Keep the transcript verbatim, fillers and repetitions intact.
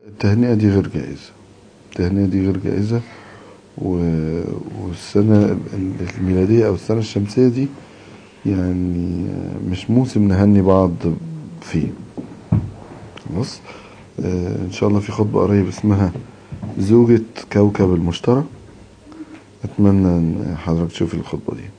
التهنئة دي غير جائزة، التهنئة دي غير جائزة، والسنة الميلادية أو السنة الشمسية دي يعني مش موسم نهني بعض فيه. خلاص. آه إن شاء الله في خطبة قريب اسمها زوجة كوكب المشتري، أتمنى إن حضرتك تشوف الخطبة دي.